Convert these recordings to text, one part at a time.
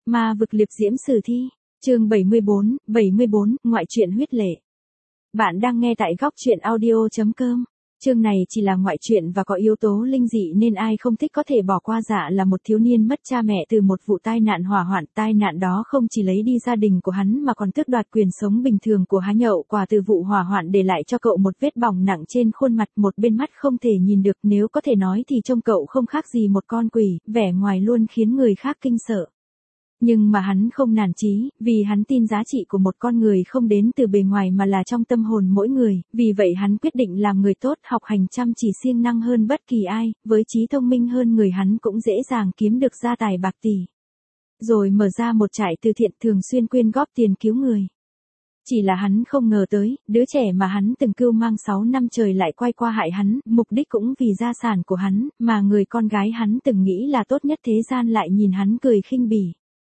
Ma vực liệp diễm sử thi, chương 74, ngoại truyện huyết lệ. Bạn đang nghe tại góc truyện audio.com. Chương này chỉ là ngoại truyện và có yếu tố linh dị nên ai không thích có thể bỏ qua. Dạ là một thiếu niên mất cha mẹ từ một vụ tai nạn hỏa hoạn. Tai nạn đó không chỉ lấy đi gia đình của hắn mà còn tước đoạt quyền sống bình thường của hắn. Hậu quả từ vụ hỏa hoạn để lại cho cậu một vết bỏng nặng trên khuôn mặt, một bên mắt không thể nhìn được, nếu có thể nói thì trông cậu không khác gì một con quỷ, vẻ ngoài luôn khiến người khác kinh sợ. Nhưng mà hắn không nản chí, vì hắn tin giá trị của một con người không đến từ bề ngoài mà là trong tâm hồn mỗi người, vì vậy hắn quyết định làm người tốt, học hành chăm chỉ, siêng năng hơn bất kỳ ai, với trí thông minh hơn người hắn cũng dễ dàng kiếm được gia tài bạc tỷ. Rồi mở ra một trại từ thiện, thường xuyên quyên góp tiền cứu người. Chỉ là hắn không ngờ tới, đứa trẻ mà hắn từng cưu mang 6 năm trời lại quay qua hại hắn, mục đích cũng vì gia sản của hắn, mà người con gái hắn từng nghĩ là tốt nhất thế gian lại nhìn hắn cười khinh bỉ.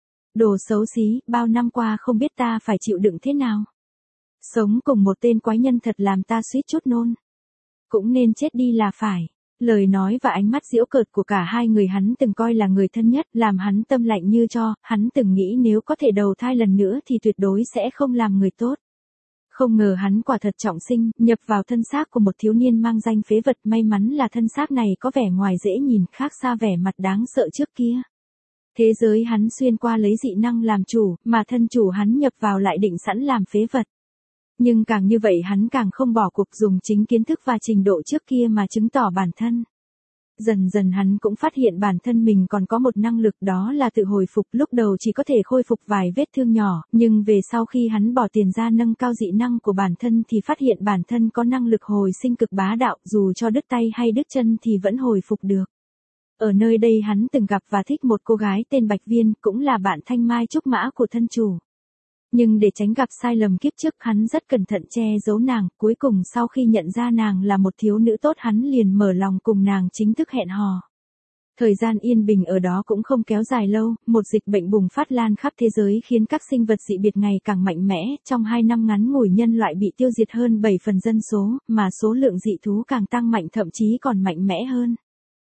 Đồ xấu xí, bao năm qua không biết ta phải chịu đựng thế nào. Sống cùng một tên quái nhân thật làm ta suýt chút nôn. Cũng nên chết đi là phải. Lời nói và ánh mắt giễu cợt của cả hai người hắn từng coi là người thân nhất, làm hắn tâm lạnh như tro. Hắn từng nghĩ nếu có thể đầu thai lần nữa thì tuyệt đối sẽ không làm người tốt. Không ngờ hắn quả thật trọng sinh, nhập vào thân xác của một thiếu niên mang danh phế vật. May mắn là thân xác này có vẻ ngoài dễ nhìn, khác xa vẻ mặt đáng sợ trước kia. Thế giới hắn xuyên qua lấy dị năng làm chủ, mà thân chủ hắn nhập vào lại định sẵn làm phế vật. Nhưng càng như vậy hắn càng không bỏ cuộc, dùng chính kiến thức và trình độ trước kia mà chứng tỏ bản thân. Dần dần hắn cũng phát hiện bản thân mình còn có một năng lực, đó là tự hồi phục. Lúc đầu chỉ có thể khôi phục vài vết thương nhỏ, nhưng về sau khi hắn bỏ tiền ra nâng cao dị năng của bản thân thì phát hiện bản thân có năng lực hồi sinh cực bá đạo, dù cho đứt tay hay đứt chân thì vẫn hồi phục được. Ở nơi đây hắn từng gặp và thích một cô gái tên Bạch Viên, cũng là bạn thanh mai trúc mã của thân chủ. Nhưng để tránh gặp sai lầm kiếp trước, hắn rất cẩn thận che giấu nàng, cuối cùng sau khi nhận ra nàng là một thiếu nữ tốt, hắn liền mở lòng cùng nàng chính thức hẹn hò. Thời gian yên bình ở đó cũng không kéo dài lâu, một dịch bệnh bùng phát lan khắp thế giới khiến các sinh vật dị biệt ngày càng mạnh mẽ. Trong 2 năm ngắn ngủi nhân loại bị tiêu diệt hơn 7 phần dân số, mà số lượng dị thú càng tăng mạnh, thậm chí còn mạnh mẽ hơn.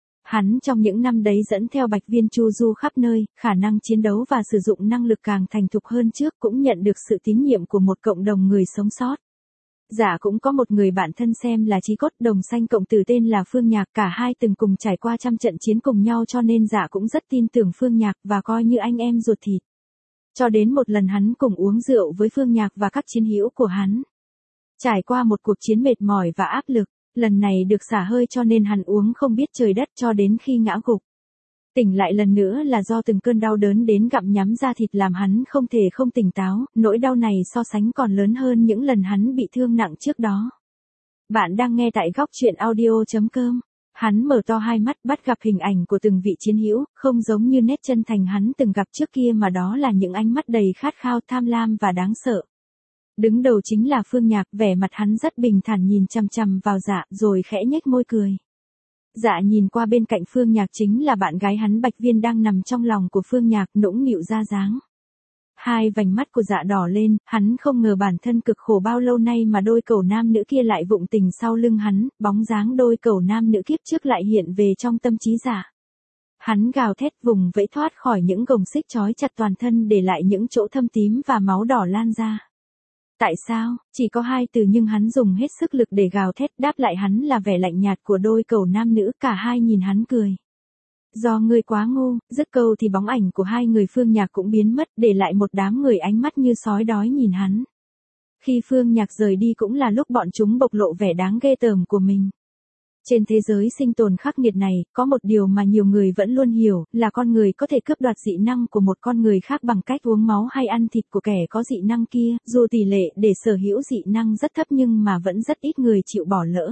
Hắn trong những năm đấy dẫn theo Bạch Viên chu du khắp nơi, khả năng chiến đấu và sử dụng năng lực càng thành thục hơn trước, cũng nhận được sự tín nhiệm của một cộng đồng người sống sót. Dạ cũng có một người bạn thân xem là chí cốt, đồng sanh cộng tử tên là Phương Nhạc, cả hai từng cùng trải qua trăm trận chiến cùng nhau cho nên dạ cũng rất tin tưởng Phương Nhạc và coi như anh em ruột thịt. Cho đến một lần hắn cùng uống rượu với Phương Nhạc và các chiến hữu của hắn. Trải qua một cuộc chiến mệt mỏi và áp lực. Lần này được xả hơi cho nên hắn uống không biết trời đất cho đến khi ngã gục. Tỉnh lại lần nữa là do từng cơn đau đớn đến gặm nhắm da thịt làm hắn không thể không tỉnh táo, nỗi đau này so sánh còn lớn hơn những lần hắn bị thương nặng trước đó. Bạn đang nghe tại góc truyện audio.com. Hắn mở to hai mắt, bắt gặp hình ảnh của từng vị chiến hữu, không giống như nét chân thành hắn từng gặp trước kia mà đó là những ánh mắt đầy khát khao, tham lam và đáng sợ. Đứng đầu chính là Phương Nhạc, vẻ mặt hắn rất bình thản nhìn chằm chằm vào Dạ, rồi khẽ nhếch môi cười. Dạ nhìn qua bên cạnh Phương Nhạc chính là bạn gái hắn Bạch Viên đang nằm trong lòng của Phương Nhạc, nũng nịu ra dáng. Hai vành mắt của Dạ đỏ lên, hắn không ngờ bản thân cực khổ bao lâu nay mà đôi cẩu nam nữ kia lại vụng tình sau lưng hắn, bóng dáng đôi cẩu nam nữ kiếp trước lại hiện về trong tâm trí Dạ. Hắn gào thét vùng vẫy thoát khỏi những gồng xích trói chặt toàn thân, để lại những chỗ thâm tím và máu đỏ lan ra. Tại sao? Chỉ có 2 từ nhưng hắn dùng hết sức lực để gào thét, đáp lại hắn là vẻ lạnh nhạt của đôi cẩu nam nữ, cả hai nhìn hắn cười. Do ngươi quá ngu, dứt câu thì bóng ảnh của hai người Phương Nhạc cũng biến mất, để lại một đám người ánh mắt như sói đói nhìn hắn. Khi Phương Nhạc rời đi cũng là lúc bọn chúng bộc lộ vẻ đáng ghê tởm của mình. Trên thế giới sinh tồn khắc nghiệt này, có một điều mà nhiều người vẫn luôn hiểu, là con người có thể cướp đoạt dị năng của một con người khác bằng cách uống máu hay ăn thịt của kẻ có dị năng kia, dù tỷ lệ để sở hữu dị năng rất thấp nhưng mà vẫn rất ít người chịu bỏ lỡ.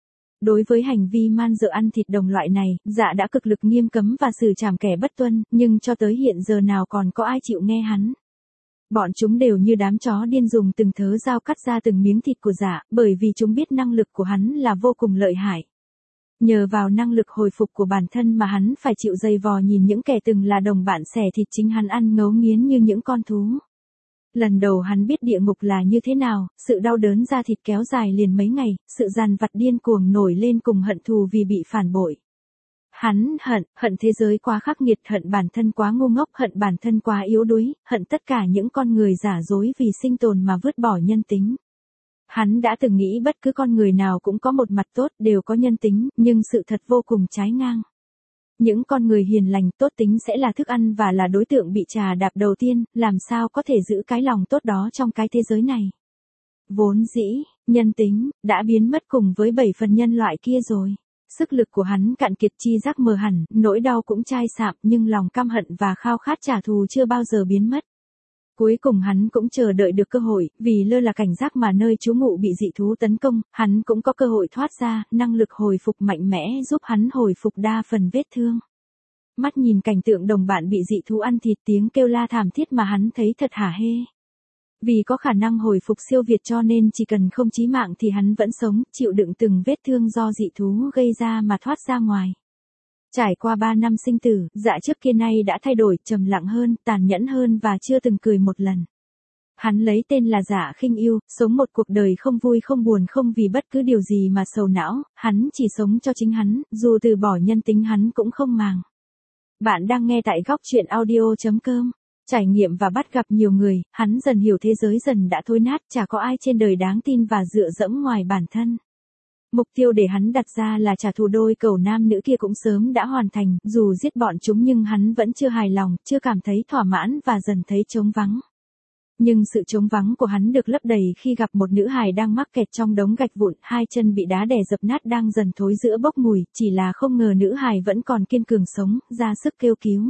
Đối với hành vi man dợ ăn thịt đồng loại này, Dạ đã cực lực nghiêm cấm và xử trảm kẻ bất tuân, nhưng cho tới hiện giờ nào còn có ai chịu nghe hắn. Bọn chúng đều như đám chó điên dùng từng thớ dao cắt ra từng miếng thịt của Dạ, bởi vì chúng biết năng lực của hắn là vô cùng lợi hại. Nhờ vào năng lực hồi phục của bản thân mà hắn phải chịu dày vò nhìn những kẻ từng là đồng bạn xẻ thịt chính hắn ăn ngấu nghiến như những con thú. Lần đầu hắn biết địa ngục là như thế nào, sự đau đớn da thịt kéo dài liền mấy ngày, sự dằn vặt điên cuồng nổi lên cùng hận thù vì bị phản bội. Hắn hận thế giới quá khắc nghiệt, hận bản thân quá ngu ngốc, hận bản thân quá yếu đuối, hận tất cả những con người giả dối vì sinh tồn mà vứt bỏ nhân tính. Hắn đã từng nghĩ bất cứ con người nào cũng có một mặt tốt, đều có nhân tính, nhưng sự thật vô cùng trái ngang. Những con người hiền lành, tốt tính sẽ là thức ăn và là đối tượng bị trà đạp đầu tiên, làm sao có thể giữ cái lòng tốt đó trong cái thế giới này. Vốn dĩ, nhân tính, đã biến mất cùng với 7 phần nhân loại kia rồi. Sức lực của hắn cạn kiệt, chi giác mờ hẳn, nỗi đau cũng chai sạm, nhưng lòng căm hận và khao khát trả thù chưa bao giờ biến mất. Cuối cùng hắn cũng chờ đợi được cơ hội, vì lơ là cảnh giác mà nơi trú ngụ bị dị thú tấn công, hắn cũng có cơ hội thoát ra, năng lực hồi phục mạnh mẽ giúp hắn hồi phục đa phần vết thương. Mắt nhìn cảnh tượng đồng bạn bị dị thú ăn thịt, tiếng kêu la thảm thiết mà hắn thấy thật hả hê. Vì có khả năng hồi phục siêu việt cho nên chỉ cần không chí mạng thì hắn vẫn sống, chịu đựng từng vết thương do dị thú gây ra mà thoát ra ngoài. Trải qua 3 năm sinh tử, Dạ trước kia nay đã thay đổi, trầm lặng hơn, tàn nhẫn hơn và chưa từng cười một lần. Hắn lấy tên là Dạ Khinh Yêu, sống một cuộc đời không vui không buồn, không vì bất cứ điều gì mà sầu não, hắn chỉ sống cho chính hắn, dù từ bỏ nhân tính hắn cũng không màng. Bạn đang nghe tại góc truyện audio.com. Trải nghiệm và bắt gặp nhiều người, hắn dần hiểu thế giới dần đã thối nát, chả có ai trên đời đáng tin và dựa dẫm ngoài bản thân. Mục tiêu để hắn đặt ra là trả thù đôi cẩu nam nữ kia cũng sớm đã hoàn thành, dù giết bọn chúng nhưng hắn vẫn chưa hài lòng, chưa cảm thấy thỏa mãn và dần thấy trống vắng. Nhưng sự trống vắng của hắn được lấp đầy khi gặp một nữ hài đang mắc kẹt trong đống gạch vụn, hai chân bị đá đè dập nát đang dần thối rữa bốc mùi, chỉ là không ngờ nữ hài vẫn còn kiên cường sống, ra sức kêu cứu.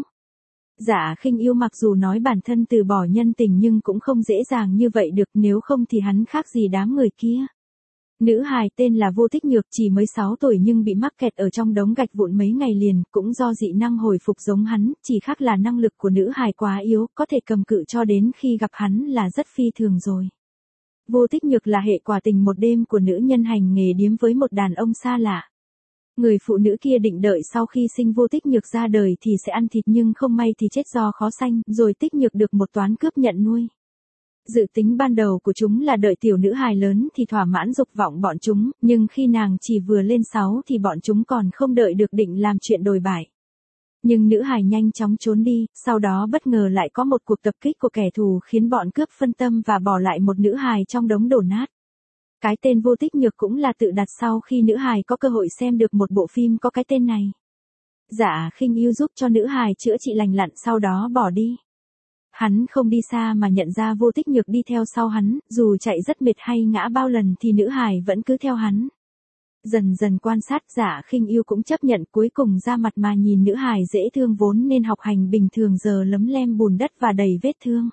Dạ Khinh Yêu mặc dù nói bản thân từ bỏ nhân tình nhưng cũng không dễ dàng như vậy được, nếu không thì hắn khác gì đám người kia. Nữ hài tên là Vô Tích Nhược, chỉ mới 6 tuổi nhưng bị mắc kẹt ở trong đống gạch vụn mấy ngày liền, cũng do dị năng hồi phục giống hắn, chỉ khác là năng lực của nữ hài quá yếu, có thể cầm cự cho đến khi gặp hắn là rất phi thường rồi. Vô Tích Nhược là hệ quả tình một đêm của nữ nhân hành nghề điếm với một đàn ông xa lạ. Người phụ nữ kia định đợi sau khi sinh Vô Tích Nhược ra đời thì sẽ ăn thịt nhưng không may thì chết do khó sanh, rồi Tích Nhược được một toán cướp nhận nuôi. Dự tính ban đầu của chúng là đợi tiểu nữ hài lớn thì thỏa mãn dục vọng bọn chúng, nhưng khi nàng chỉ vừa lên 6 thì bọn chúng còn không đợi được định làm chuyện đồi bại. Nhưng nữ hài nhanh chóng trốn đi, sau đó bất ngờ lại có một cuộc tập kích của kẻ thù khiến bọn cướp phân tâm và bỏ lại một nữ hài trong đống đổ nát. Cái tên Vô Tích Nhược cũng là tự đặt sau khi nữ hài có cơ hội xem được một bộ phim có cái tên này. Dạ Khinh Yêu giúp cho nữ hài chữa trị lành lặn sau đó bỏ đi. Hắn không đi xa mà nhận ra Vô Tích Nhược đi theo sau hắn, dù chạy rất mệt hay ngã bao lần thì nữ hài vẫn cứ theo hắn. Dần dần quan sát, Dạ Khinh Yêu cũng chấp nhận, cuối cùng ra mặt mà nhìn nữ hài dễ thương vốn nên học hành bình thường giờ lấm lem bùn đất và đầy vết thương.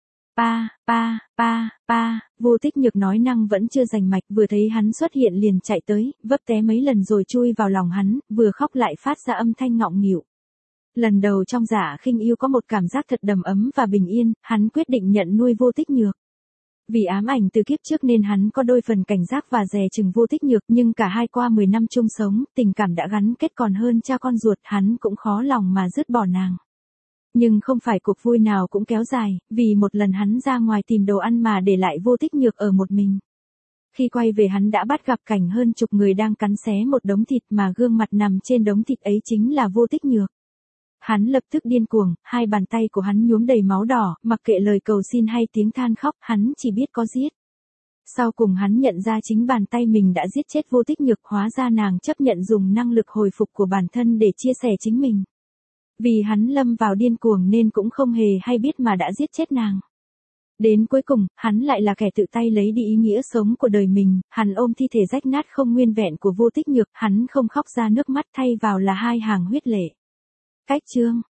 Vô Tích Nhược nói năng vẫn chưa rành mạch, vừa thấy hắn xuất hiện liền chạy tới, vấp té mấy lần rồi chui vào lòng hắn, vừa khóc lại phát ra âm thanh ngọng nghịu. Lần đầu trong Dạ Khinh Yêu có một cảm giác thật đầm ấm và bình yên, hắn quyết định nhận nuôi Vô Tích Nhược. Vì ám ảnh từ kiếp trước nên hắn có đôi phần cảnh giác và dè chừng Vô Tích Nhược, nhưng cả hai qua 10 năm chung sống, tình cảm đã gắn kết còn hơn cha con ruột, hắn cũng khó lòng mà dứt bỏ nàng. Nhưng không phải cuộc vui nào cũng kéo dài, vì một lần hắn ra ngoài tìm đồ ăn mà để lại Vô Tích Nhược ở một mình. Khi quay về hắn đã bắt gặp cảnh hơn chục người đang cắn xé một đống thịt mà gương mặt nằm trên đống thịt ấy chính là Vô Tích Nhược. Hắn lập tức điên cuồng, hai bàn tay của hắn nhuốm đầy máu đỏ, mặc kệ lời cầu xin hay tiếng than khóc, hắn chỉ biết có giết. Sau cùng hắn nhận ra chính bàn tay mình đã giết chết Vô Tích Nhược, hóa ra nàng chấp nhận dùng năng lực hồi phục của bản thân để chia sẻ chính mình. Vì hắn lâm vào điên cuồng nên cũng không hề hay biết mà đã giết chết nàng. Đến cuối cùng, hắn lại là kẻ tự tay lấy đi ý nghĩa sống của đời mình, hắn ôm thi thể rách nát không nguyên vẹn của Vô Tích Nhược, hắn không khóc ra nước mắt thay vào là hai hàng huyết lệ. Cách chương